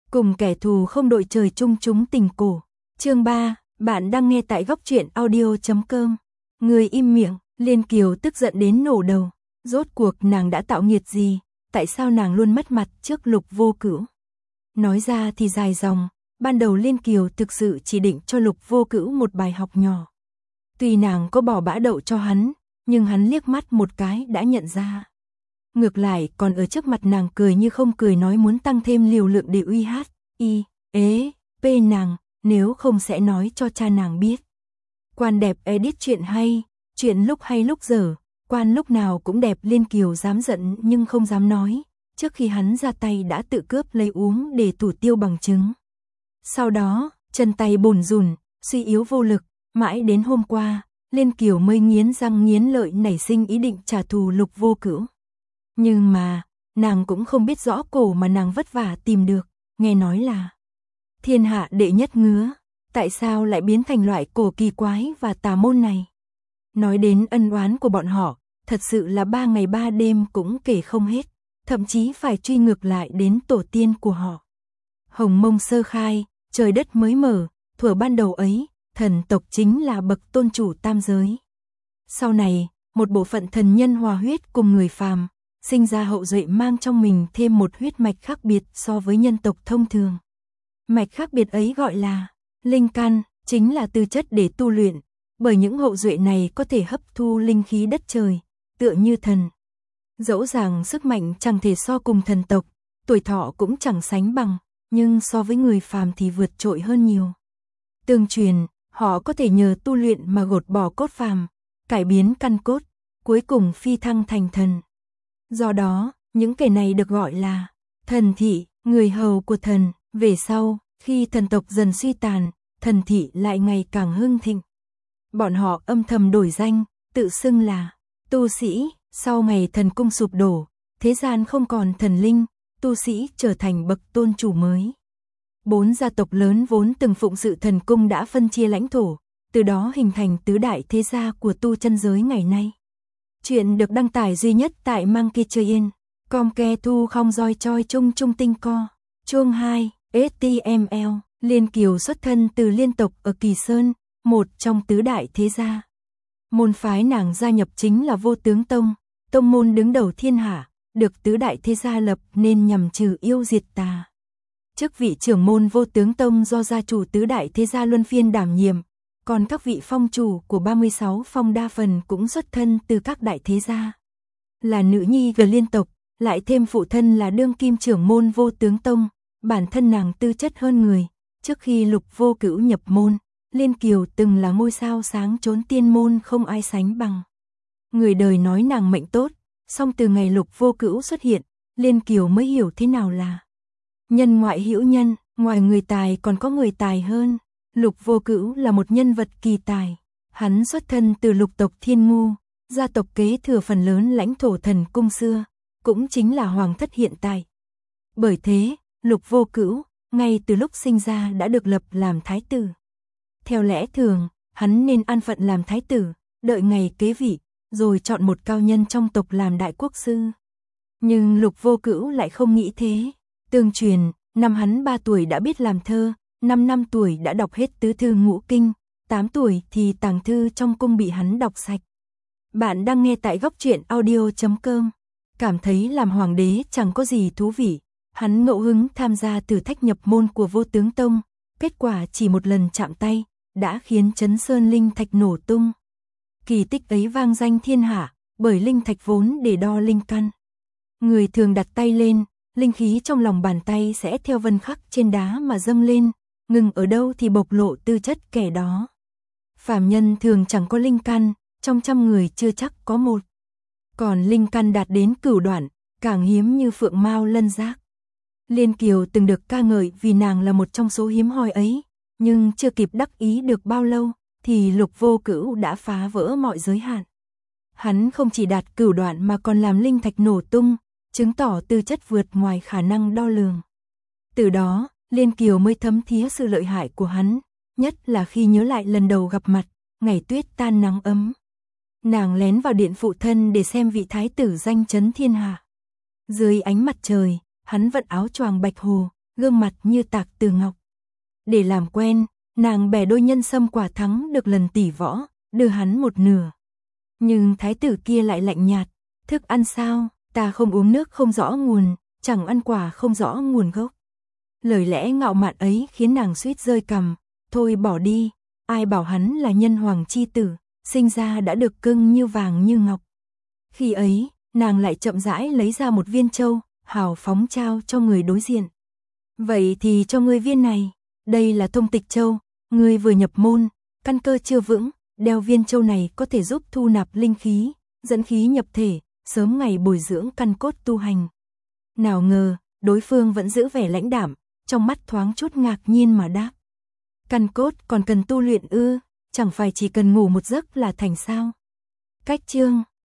Cùng kẻ thù không đội trời chung chúng tình cổ. Chương 3, bạn đang nghe tại góc truyện audio.com. Người im miệng, Liên Kiều tức giận đến nổ đầu. Rốt cuộc nàng đã tạo nghiệt gì? Tại sao nàng luôn mất mặt trước Lục Vô Cửu? Nói ra thì dài dòng, ban đầu Liên Kiều thực sự chỉ định cho Lục Vô Cửu một bài học nhỏ. Tuy nàng có bỏ bã đậu cho hắn, nhưng hắn liếc mắt một cái đã nhận ra. Ngược lại còn ở trước mặt nàng cười như không cười, nói muốn tăng thêm liều lượng để uy hát, nàng, nếu không sẽ nói cho cha nàng biết. Quan đẹp edit chuyện hay, chuyện lúc hay lúc dở, quan lúc nào cũng đẹp. Liên Kiều dám giận nhưng không dám nói, trước khi hắn ra tay đã tự cướp lấy uống để thủ tiêu bằng chứng. Sau đó, chân tay bủn rủn, suy yếu vô lực, mãi đến hôm qua, Liên Kiều mới nghiến răng nghiến lợi nảy sinh ý định trả thù Lục Vô Cửu. Nhưng mà, nàng cũng không biết rõ cổ mà nàng vất vả tìm được, nghe nói là thiên hạ đệ nhất ngứa, tại sao lại biến thành loại cổ kỳ quái và tà môn này. Nói đến ân oán của bọn họ, thật sự là 3 ngày 3 đêm cũng kể không hết, thậm chí phải truy ngược lại đến tổ tiên của họ. Hồng Mông sơ khai, trời đất mới mở, thuở ban đầu ấy, thần tộc chính là bậc tôn chủ tam giới. Sau này, một bộ phận thần nhân hòa huyết cùng người phàm, sinh ra hậu duệ mang trong mình thêm một huyết mạch khác biệt so với nhân tộc thông thường. Mạch khác biệt ấy gọi là linh căn, chính là tư chất để tu luyện, bởi những hậu duệ này có thể hấp thu linh khí đất trời, tựa như thần. Dẫu rằng sức mạnh chẳng thể so cùng thần tộc, tuổi thọ cũng chẳng sánh bằng, nhưng so với người phàm thì vượt trội hơn nhiều. Tương truyền, họ có thể nhờ tu luyện mà gột bỏ cốt phàm, cải biến căn cốt, cuối cùng phi thăng thành thần. Do đó, những kẻ này được gọi là thần thị, người hầu của thần. Về sau, khi thần tộc dần suy tàn, thần thị lại ngày càng hưng thịnh. Bọn họ âm thầm đổi danh, tự xưng là tu sĩ. Sau ngày thần cung sụp đổ, thế gian không còn thần linh, tu sĩ trở thành bậc tôn chủ mới. 4 gia tộc lớn vốn từng phụng sự thần cung đã phân chia lãnh thổ, từ đó hình thành tứ đại thế gia của tu chân giới ngày nay. Chuyện được đăng tải duy nhất tại Monkeychain.com. Ke thu không roi choi chung chung tinh co. Chương 2, HTML. Liên Kiều xuất thân từ Liên tộc ở Kỳ Sơn, một trong tứ đại thế gia. Môn phái nàng gia nhập chính là Vô Tướng Tông, tông môn đứng đầu thiên hạ, được tứ đại thế gia lập nên nhằm trừ yêu diệt tà. Chức vị trưởng môn Vô Tướng Tông do gia chủ tứ đại thế gia luân phiên đảm nhiệm, còn các vị phong chủ của 36 phong đa phần cũng xuất thân từ các đại thế gia. Là nữ nhi của Liên tộc, lại thêm phụ thân là đương kim trưởng môn Vô Tướng Tông, bản thân nàng tư chất hơn người. Trước khi Lục Vô Cửu nhập môn, Liên Kiều từng là ngôi sao sáng chốn tiên môn không ai sánh bằng. Người đời nói nàng mệnh tốt, song từ ngày Lục Vô Cửu xuất hiện, Liên Kiều mới hiểu thế nào là nhân ngoại hữu nhân, ngoài người tài còn có người tài hơn. Lục Vô Cửu là một nhân vật kỳ tài. Hắn xuất thân từ lục tộc Thiên Ngu, gia tộc kế thừa phần lớn lãnh thổ thần cung xưa, cũng chính là hoàng thất hiện tại. Bởi thế, Lục Vô Cửu, ngay từ lúc sinh ra đã được lập làm thái tử. Theo lẽ thường, hắn nên an phận làm thái tử, đợi ngày kế vị, rồi chọn một cao nhân trong tộc làm đại quốc sư. Nhưng Lục Vô Cửu lại không nghĩ thế. Tương truyền, năm hắn 3 tuổi đã biết làm thơ, 5 tuổi đã đọc hết tứ thư ngũ kinh, 8 tuổi thì tàng thư trong cung bị hắn đọc sạch. Bạn đang nghe tại góc truyện audio.com. Cảm thấy làm hoàng đế chẳng có gì thú vị, hắn ngẫu hứng tham gia thử thách nhập môn của Vô Tướng Tông, kết quả chỉ một lần chạm tay, đã khiến Chấn Sơn linh thạch nổ tung. Kỳ tích ấy vang danh thiên hạ, bởi linh thạch vốn để đo linh căn. Người thường đặt tay lên, linh khí trong lòng bàn tay sẽ theo vân khắc trên đá mà dâng lên, ngừng ở đâu thì bộc lộ tư chất kẻ đó. Phàm nhân thường chẳng có linh căn, trong 100 người chưa chắc có một. Còn linh căn đạt đến cửu đoạn, càng hiếm như phượng mao lân giác. Liên Kiều từng được ca ngợi vì nàng là một trong số hiếm hoi ấy, nhưng chưa kịp đắc ý được bao lâu, thì Lục Vô Cửu đã phá vỡ mọi giới hạn. Hắn không chỉ đạt cửu đoạn mà còn làm linh thạch nổ tung, chứng tỏ tư chất vượt ngoài khả năng đo lường. Từ đó, Liên Kiều mới thấm thía sự lợi hại của hắn, nhất là khi nhớ lại lần đầu gặp mặt, ngày tuyết tan nắng ấm. Nàng lén vào điện phụ thân để xem vị thái tử danh chấn thiên hạ. Dưới ánh mặt trời, hắn vận áo choàng bạch hồ, gương mặt như tạc từ ngọc. Để làm quen, nàng bẻ đôi nhân sâm quả thắng được lần tỷ võ, đưa hắn một nửa. Nhưng thái tử kia lại lạnh nhạt, thức ăn sao, ta không uống nước không rõ nguồn, chẳng ăn quả không rõ nguồn gốc. Lời lẽ ngạo mạn ấy khiến nàng suýt rơi cằm, thôi bỏ đi, ai bảo hắn là nhân hoàng chi tử, sinh ra đã được cưng như vàng như ngọc. Khi ấy, nàng lại chậm rãi lấy ra một viên châu, hào phóng trao cho người đối diện. Vậy thì cho ngươi viên này, đây là thông tịch châu, ngươi vừa nhập môn, căn cơ chưa vững, đeo viên châu này có thể giúp thu nạp linh khí, dẫn khí nhập thể, sớm ngày bồi dưỡng căn cốt tu hành. Nào ngờ, đối phương vẫn giữ vẻ lãnh đạm, trong mắt thoáng chút ngạc nhiên mà đáp. Căn cốt còn cần tu luyện ư, chẳng phải chỉ cần ngủ một giấc là thành sao? Cách chương